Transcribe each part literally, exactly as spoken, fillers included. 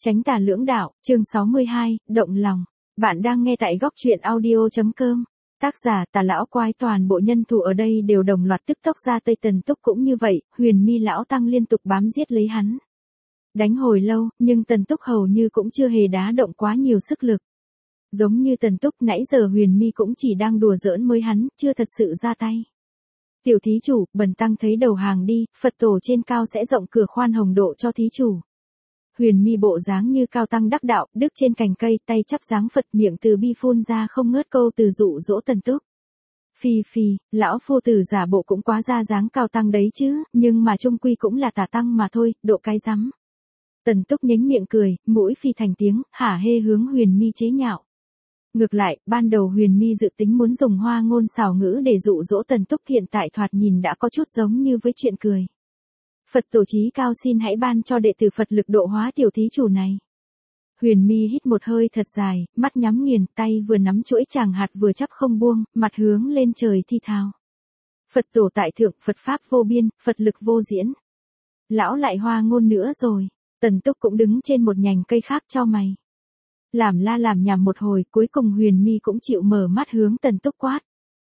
Chánh tà lưỡng đạo, chương sáu mươi hai, động lòng. Bạn đang nghe tại góc truyện audio.com. Tác giả Tà lão quái. Toàn bộ nhân thủ ở đây đều đồng loạt tức tốc ra tay. Tần Túc cũng như vậy, Huyền Mi lão tăng liên tục bám giết lấy hắn. Đánh hồi lâu, nhưng Tần Túc hầu như cũng chưa hề đá động quá nhiều sức lực. Giống như Tần Túc nãy giờ Huyền Mi cũng chỉ đang đùa giỡn mới hắn, chưa thật sự ra tay. Tiểu thí chủ, bần tăng thấy đầu hàng đi, Phật tổ trên cao sẽ rộng cửa khoan hồng độ cho thí chủ. Huyền Mi bộ dáng như cao tăng đắc đạo, đứng trên cành cây, tay chắp dáng Phật, miệng từ bi phun ra không ngớt câu từ dụ dỗ Tần Túc. Phi phi, lão phu tử giả bộ cũng quá ra dáng cao tăng đấy chứ, nhưng mà chung quy cũng là tà tăng mà thôi, độ cái rắm. Tần Túc nhếch miệng cười, mũi phi thành tiếng, hả hê hướng Huyền Mi chế nhạo. Ngược lại, ban đầu Huyền Mi dự tính muốn dùng hoa ngôn xảo ngữ để dụ dỗ Tần Túc, hiện tại thoạt nhìn đã có chút giống như với chuyện cười. Phật tổ chí cao xin hãy ban cho đệ tử Phật lực độ hóa tiểu thí chủ này. Huyền Mi hít một hơi thật dài, mắt nhắm nghiền, tay vừa nắm chuỗi tràng hạt vừa chắp không buông, mặt hướng lên trời thi thào. Phật tổ tại thượng, Phật pháp vô biên, Phật lực vô diễn. Lão lại hoa ngôn nữa rồi. Tần Túc cũng đứng trên một nhành cây khác chau mày. Làm la làm nhảm một hồi, cuối cùng Huyền Mi cũng chịu mở mắt hướng Tần Túc quát.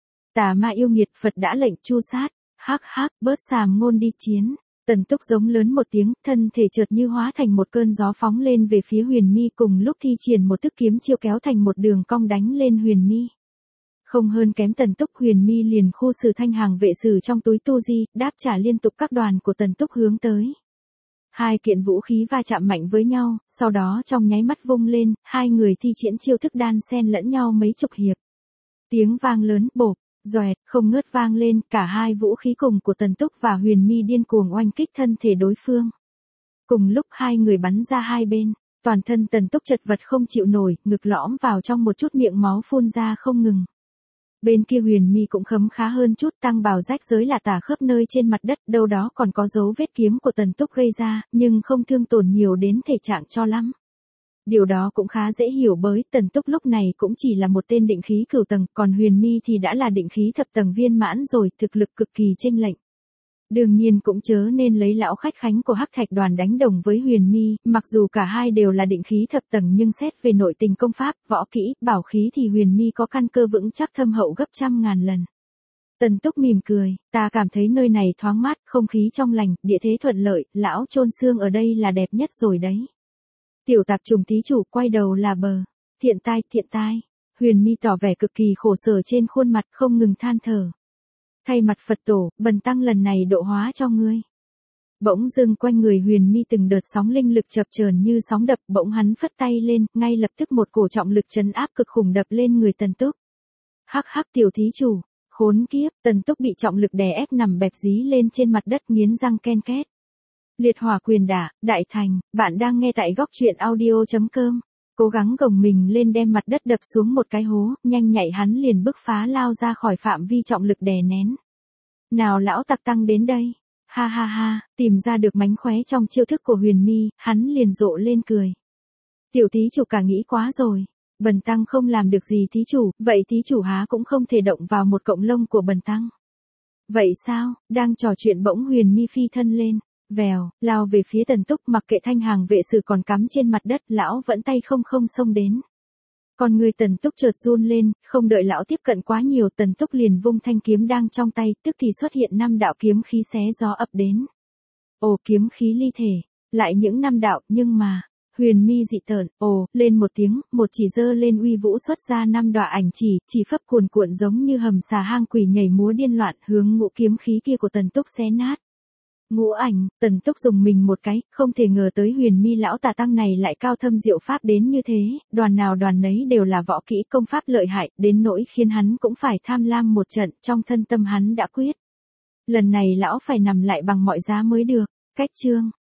Tà ma yêu nghiệt, Phật đã lệnh chu sát, hắc hắc, bớt sàm ngôn đi chiến. Tần Túc giống lớn một tiếng, thân thể chợt như hóa thành một cơn gió phóng lên về phía Huyền Mi, cùng lúc thi triển một thức kiếm chiêu kéo thành một đường cong đánh lên Huyền Mi. Không hơn kém Tần Túc, Huyền Mi liền khu sử thanh hàng vệ sử trong túi tu di, đáp trả liên tục các đoàn của Tần Túc hướng tới. Hai kiện vũ khí va chạm mạnh với nhau, sau đó trong nháy mắt vung lên, hai người thi triển chiêu thức đan xen lẫn nhau mấy chục hiệp. Tiếng vang lớn, bộp, doẹt, không ngớt vang lên, cả hai vũ khí cùng của Tần Túc và Huyền Mi điên cuồng oanh kích thân thể đối phương. Cùng lúc hai người bắn ra hai bên, toàn thân Tần Túc chật vật không chịu nổi, ngực lõm vào trong một chút, miệng máu phun ra không ngừng. Bên kia Huyền Mi cũng khấm khá hơn chút, tăng bào rách rới là tả khớp nơi trên mặt đất, đâu đó còn có dấu vết kiếm của Tần Túc gây ra, nhưng không thương tổn nhiều đến thể trạng cho lắm. Điều đó cũng khá dễ hiểu, bởi Tần Túc lúc này cũng chỉ là một tên định khí cửu tầng, còn Huyền Mi thì đã là định khí thập tầng viên mãn rồi, thực lực cực kỳ chênh lệch. Đương nhiên cũng chớ nên lấy lão khách khánh của Hắc Thạch đoàn đánh đồng với Huyền Mi, mặc dù cả hai đều là định khí thập tầng nhưng xét về nội tình công pháp, võ kỹ, bảo khí thì Huyền Mi có căn cơ vững chắc thâm hậu gấp trăm ngàn lần. Tần Túc mỉm cười, ta cảm thấy nơi này thoáng mát, không khí trong lành, địa thế thuận lợi, lão chôn xương ở đây là đẹp nhất rồi đấy. Tiểu tạp trùng thí chủ quay đầu là bờ. Thiện tai, thiện tai. Huyền Mi tỏ vẻ cực kỳ khổ sở trên khuôn mặt, không ngừng than thở. Thay mặt Phật tổ, bần tăng lần này độ hóa cho ngươi. Bỗng dưng quanh người Huyền Mi từng đợt sóng linh lực chập chờn như sóng đập, bỗng hắn phất tay lên, ngay lập tức một cổ trọng lực trấn áp cực khủng đập lên người Tần Túc. Hắc hắc tiểu thí chủ, khốn kiếp, Tần Túc bị trọng lực đè ép nằm bẹp dí lên trên mặt đất, nghiến răng ken két. Liệt hỏa quyền đả, đại thành, bạn đang nghe tại góc truyện audio.com. Cố gắng gồng mình lên đem mặt đất đập xuống một cái hố, nhanh nhạy hắn liền bứt phá lao ra khỏi phạm vi trọng lực đè nén. Nào lão tặc tăng đến đây. Ha ha ha, tìm ra được mánh khóe trong chiêu thức của Huyền Mi, hắn liền rộ lên cười. Tiểu thí chủ cả nghĩ quá rồi. Bần tăng không làm được gì thí chủ, vậy thí chủ há cũng không thể động vào một cọng lông của bần tăng. Vậy sao, đang trò chuyện bỗng Huyền Mi phi thân lên. Vèo, lao về phía Tần Túc, mặc kệ thanh hàng vệ sử còn cắm trên mặt đất, lão vẫn tay không không xông đến. Còn người Tần Túc chợt run lên, không đợi lão tiếp cận quá nhiều, Tần Túc liền vung thanh kiếm đang trong tay, tức thì xuất hiện năm đạo kiếm khí xé gió ập đến. Ồ, kiếm khí ly thể, lại những năm đạo, nhưng mà, Huyền Mi dị tợn, ồ, lên một tiếng, một chỉ giơ lên uy vũ xuất ra năm đọa ảnh chỉ, chỉ phấp cuồn cuộn giống như hầm xà hang quỷ nhảy múa điên loạn, hướng ngũ kiếm khí kia của Tần Túc xé nát. Ngũ ảnh, Tần Túc dùng mình một cái, không thể ngờ tới Huyền Mi lão tà tăng này lại cao thâm diệu pháp đến như thế, đoàn nào đoàn nấy đều là võ kỹ công pháp lợi hại, đến nỗi khiến hắn cũng phải tham lam một trận, trong thân tâm hắn đã quyết. Lần này lão phải nằm lại bằng mọi giá mới được. Cách chương